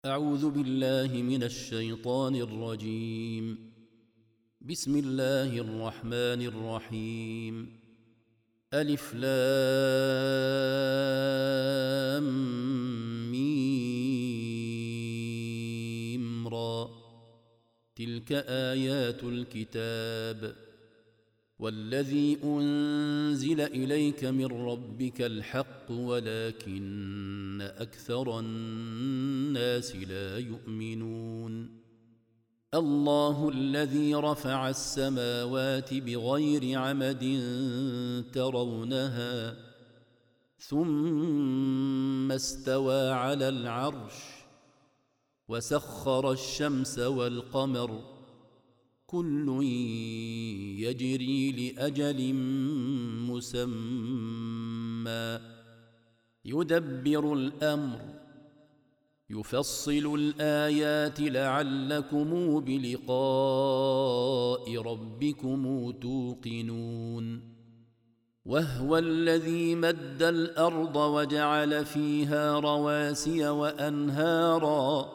أعوذ بالله من الشيطان الرجيم. بسم الله الرحمن الرحيم. ألف لام ميم را، تلك آيات الكتاب، والذي أنزل إليك من ربك الحق ولكن أكثر الناس لا يؤمنون. الله الذي رفع السماوات بغير عمد ترونها ثم استوى على العرش وسخر الشمس والقمر كل يجري لأجل مسمى يدبر الأمر يفصل الآيات لعلكم بلقاء ربكم توقنون. وهو الذي مد الأرض وجعل فيها رواسي وأنهارا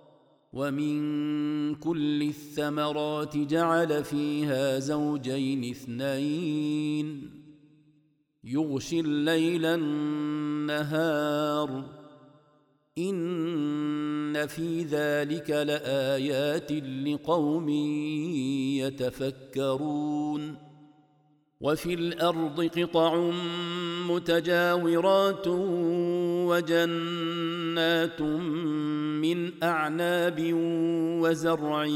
ومن كل الثمرات جعل فيها زوجين اثنين يغشي الليل النهار إن في ذلك لآيات لقوم يتفكرون. وفي الأرض قطع متجاورات وجنات من أعناب وزرع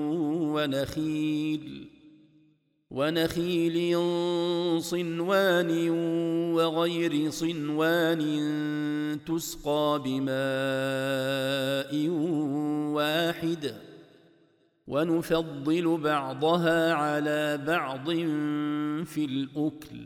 ونخيل صنوان وغير صنوان تسقى بماء واحد ونفضل بعضها على بعض في الأكل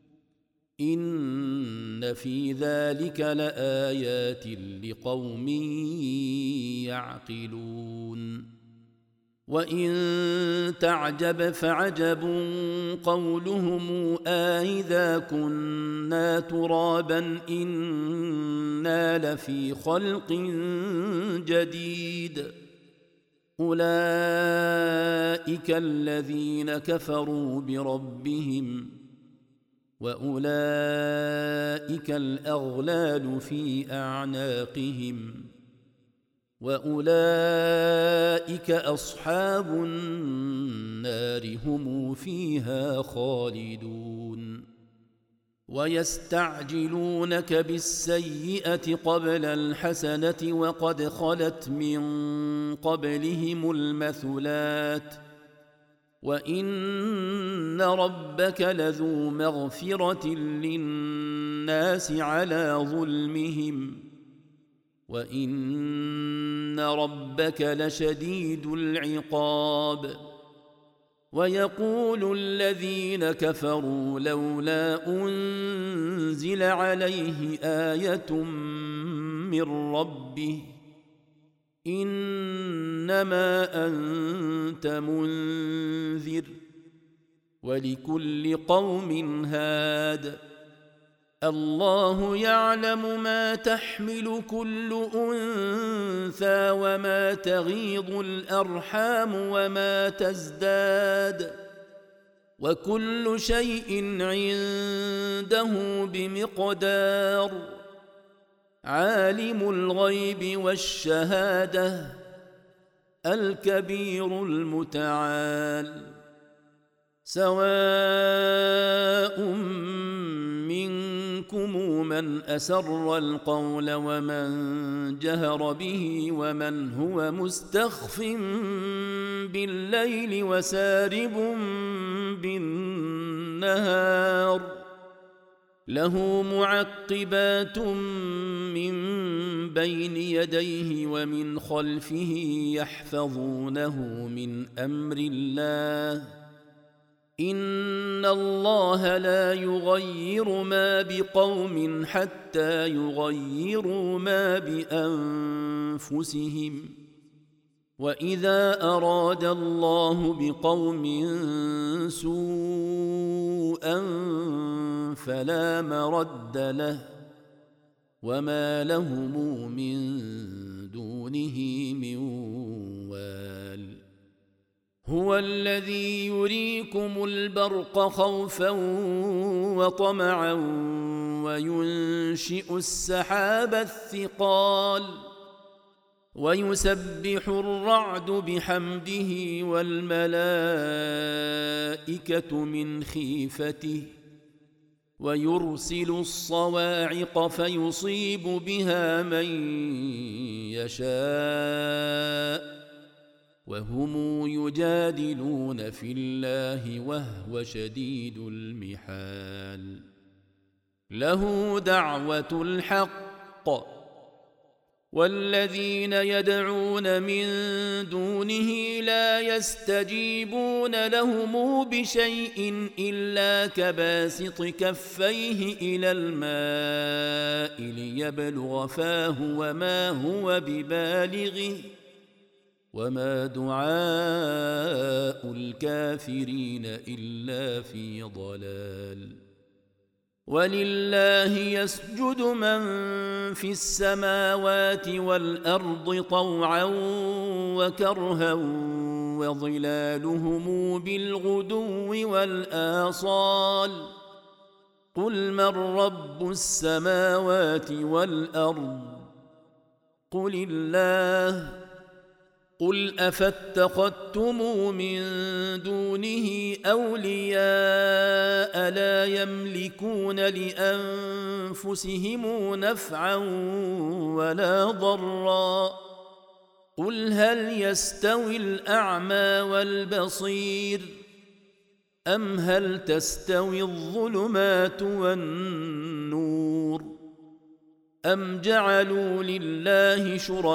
إن في ذلك لآيات لقوم يعقلون. وإن تعجب فعجب قولهم أإذا كنا ترابا إنا لفي خلق جديد أولئك الذين كفروا بربهم وأولئك الأغلال في أعناقهم وأولئك أصحاب النار هم فيها خالدون. ويستعجلونك بالسيئة قبل الحسنة وقد خلت من قبلهم المثلات وإن ربك لذو مغفرة للناس على ظلمهم وإن ربك لشديد العقاب. ويقول الذين كفروا لولا أنزل عليه آية من ربه إنما أنت منذر ولكل قوم هاد الله يعلم ما تحمل كل أنثى وما تغيض الأرحام وما تزداد وكل شيء عنده بمقدار. عالم الغيب والشهادة الكبير المتعال سواء منكم من أسر القول ومن جهر به ومن هو مستخف بالليل وسارب بالنهار له معقبات من بين يديه ومن خلفه يحفظونه من أمر الله إن الله لا يغير ما بقوم حتى يغيروا ما بأنفسهم وإذا أراد الله بقوم سوءا فلا مرد له وما لهم من دونه الذي يريكم البرق خوفا وطمعا وينشئ السحاب الثقال ويسبح الرعد بحمده والملائكة من خيفته ويرسل الصواعق فيصيب بها من يشاء وهم يجادلون في الله وهو شديد المحال له دعوة الحق والذين يدعون من دونه لا يستجيبون لهم بشيء إلا كباسط كفيه إلى الماء ليبلغ فاه وما هو ببالغه وما دعاء الكافرين إلا في ضلال ولله يسجد من في السماوات والأرض طوعا وكرها وظلالهم بالغدو والآصال قل من رب السماوات والأرض قل الله قل أفاتخذتم من دونه أولياء لا يملكون لأنفسهم نفعا ولا ضرا قل هل يستوي الأعمى والبصير أم هل تستوي الظلمات والنور أم جعلوا لله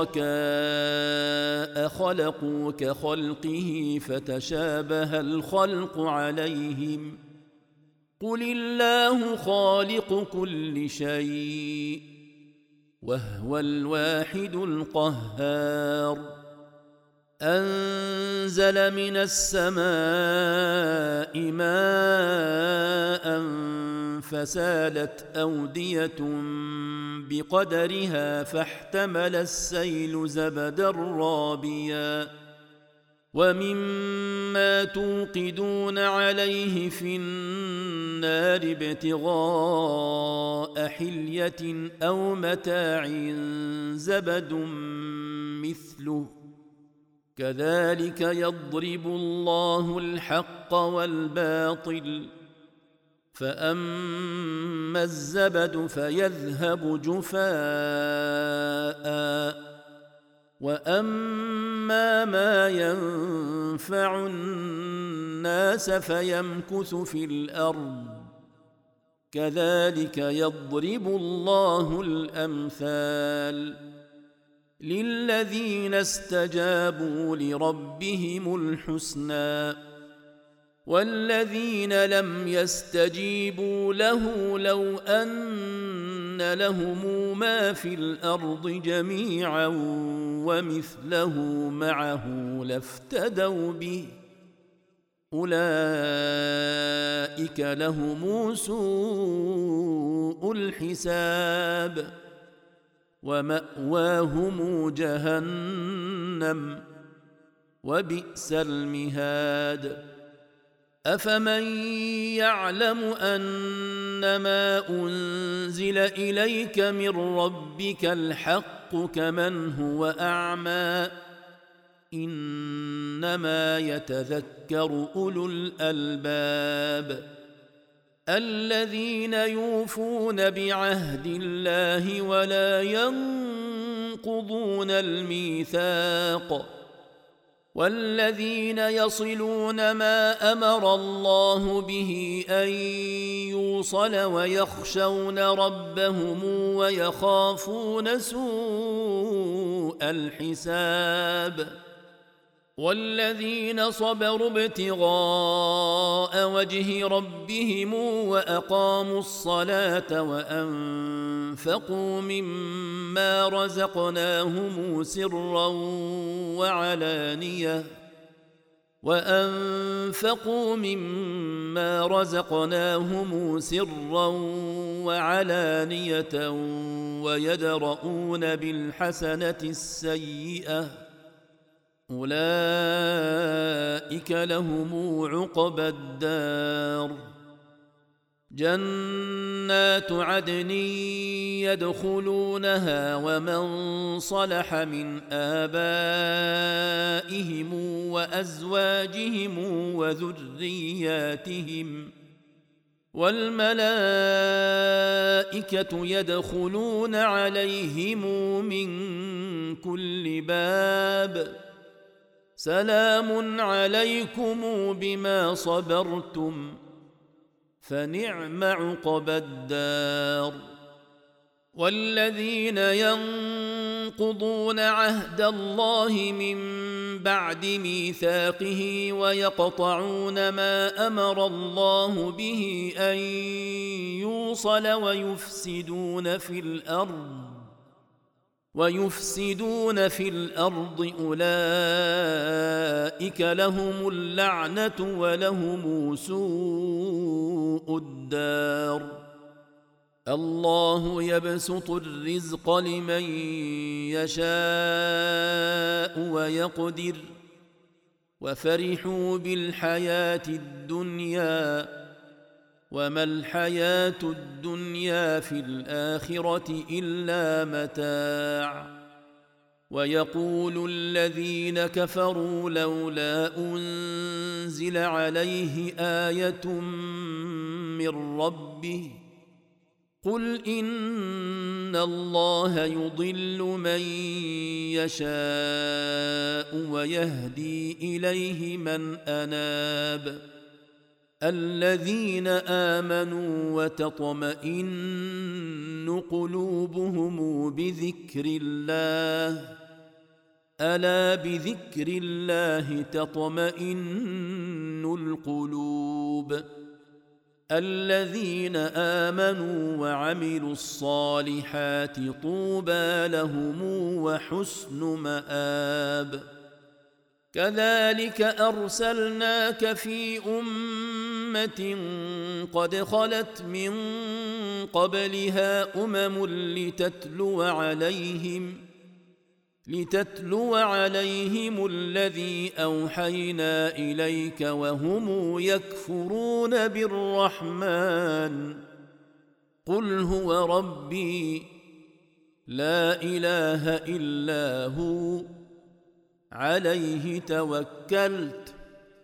شركاء خلقوا كخلقه فتشابه الخلق عليهم قل الله خالق كل شيء وهو الواحد القهار أنزل من السماء ماء فسالت أودية بقدرها فاحتمل السيل زبدا رابيا ومما توقدون عليه في النار ابتغاء حلية أو متاع زبد مثله كذلك يضرب الله الحق والباطل فأما الزبد فيذهب جفاء وأما ما ينفع الناس فيمكث في الأرض كذلك يضرب الله الأمثال للذين استجابوا لربهم الحسنى والذين لم يستجيبوا له لو أن لهم ما في الأرض جميعا ومثله معه لافتدوا به أولئك لهم سوء الحساب ومأواهم جهنم وبئس المهاد أفمن يعلم أنما أنزل إليك من ربك الحق كمن هو أعمى إنما يتذكر أولو الألباب الذين يوفون بعهد الله ولا ينقضون الميثاق والذين يصلون ما أمر الله به أن يوصل ويخشون ربهم ويخافون سوء الحساب والذين صبروا ابتغاء وجه ربهم وأقاموا الصلاة وأنفقوا مما رزقناهم سرا وعلانية ويدرؤون بالحسنة السيئة أولئك لهم عقبى الدار جنات عدن يدخلونها ومن صلح من آبائهم وأزواجهم وذرياتهم والملائكة يدخلون عليهم من كل باب سلام عليكم بما صبرتم فنعم عقبى الدار والذين ينقضون عهد الله من بعد ميثاقه ويقطعون ما أمر الله به أن يوصل ويفسدون في الأرض أولئك لهم اللعنة ولهم سوء الدار الله يبسط الرزق لمن يشاء ويقدر وفرحوا بالحياة الدنيا وما الحياة الدنيا في الآخرة إلا متاع ويقول الذين كفروا لولا أنزل عليه آية من ربه قل إن الله يضل من يشاء ويهدي إليه من أناب الذين آمنوا وتطمئن قلوبهم بذكر الله ألا بذكر الله تطمئن القلوب الذين آمنوا وعملوا الصالحات طوبى لهم وحسن مآب كذلك أرسلناك في أمة قد خلت من قبلها أمم لتتلو عليهم الذي أوحينا إليك وهم يكفرون بالرحمن قل هو ربي لا إله إلا هو عليه توكلت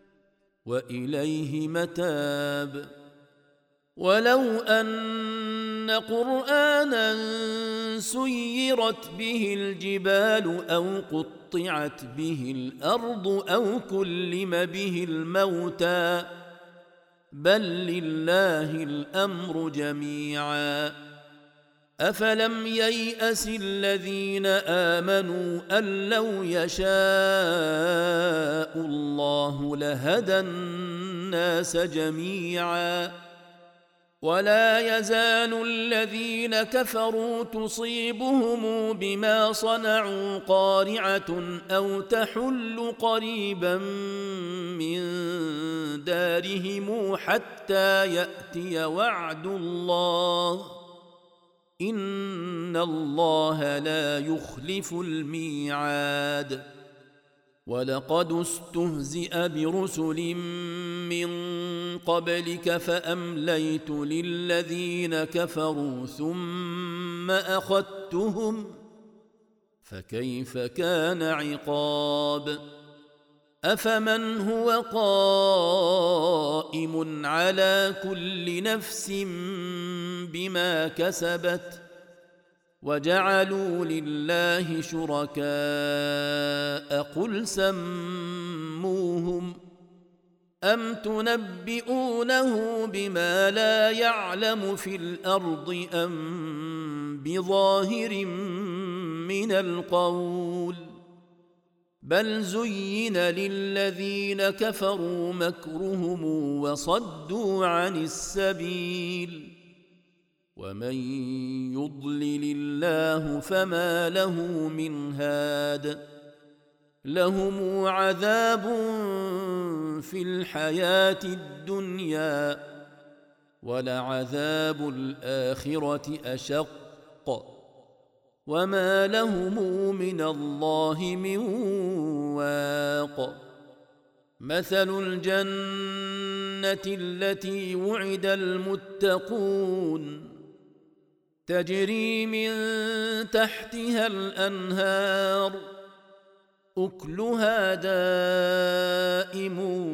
وإليه متاب ولو أن قرآنا سيرت به الجبال أو قطعت به الأرض أو كلم به الموتى بل لله الأمر جميعا أفلم ييأس الذين آمنوا أن لو يشاء الله لهدى الناس جميعا ولا يزال الذين كفروا تصيبهم بما صنعوا قارعة أو تحل قريبا من دارهم حتى يأتي وعد الله إن الله لا يخلف الميعاد ولقد استهزئ برسل من قبلك فأمليت للذين كفروا ثم أخذتهم فكيف كان عقاب أفمن هو قائم على كل نفس بما كسبت وجعلوا لله شركاء قل سموهم أم تنبئونه بما لا يعلم في الأرض أم بظاهر من القول بل زين للذين كفروا مكرهم وصدوا عن السبيل ومن يضلل الله فما له من هاد لهم عذاب في الحياة الدنيا ولعذاب الآخرة أشق وما لهم من الله من واق. مثل الجنة التي وعد المتقون تجري من تحتها الأنهار أكلها دائم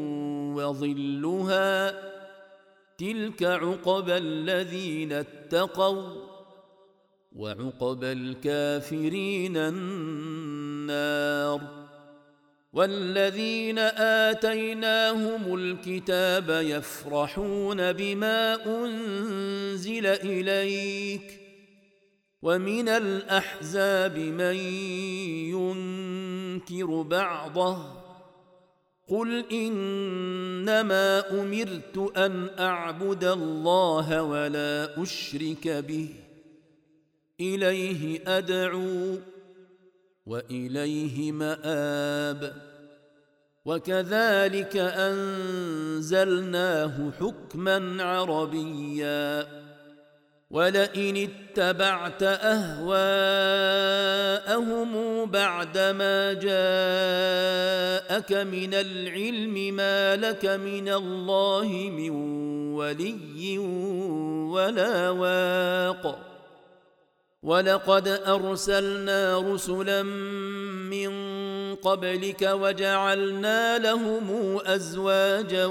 وظلها تلك عقبى الذين اتقوا وعقبى الكافرين النار. والذين آتيناهم الكتاب يفرحون بما أنزل إليك ومن الأحزاب من ينكر بعضه قل إنما أمرت أن أعبد الله ولا أشرك به إليه أدعو وإليه مآب. وكذلك أنزلناه حكما عربيا ولئن اتبعت أهواءهم بعدما جاءك من العلم ما لك من الله من ولي ولا واق. ولقد أرسلنا رسلا من قبلك وجعلنا لهم أزواجا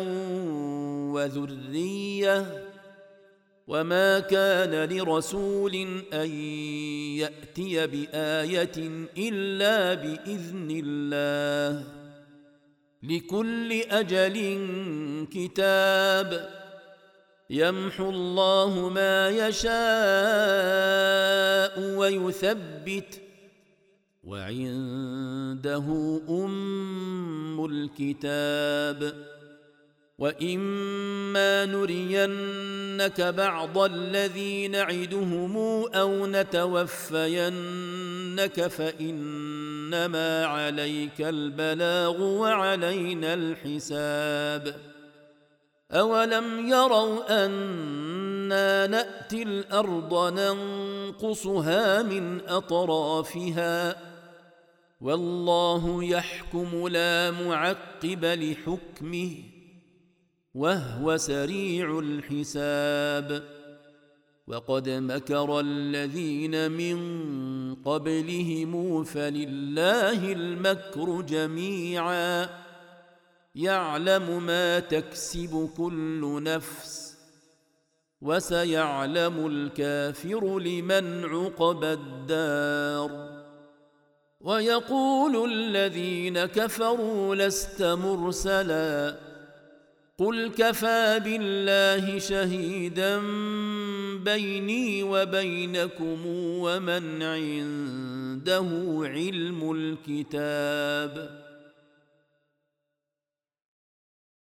وذرية وما كان لرسول أن يأتي بآية إلا بإذن الله لكل أجل كتاب يمحو الله ما يشاء ويثبت وعنده أم الكتاب. وإما نرينك بعض الذي نعدهم أو نتوفينك فإنما عليك البلاغ وعلينا الحساب. أولم يروا أنا نأتي الأرض ننقصها من أطرافها والله يحكم لا معقب لحكمه وهو سريع الحساب. وقد مكر الذين من قبلهم فلله المكر جميعا يعلم ما تكسب كل نفس وسيعلم الكافر لمن عقبى الدار. ويقول الذين كفروا لست مرسلا قل كفى بالله شهيدا بيني وبينكم ومن عنده علم الكتاب.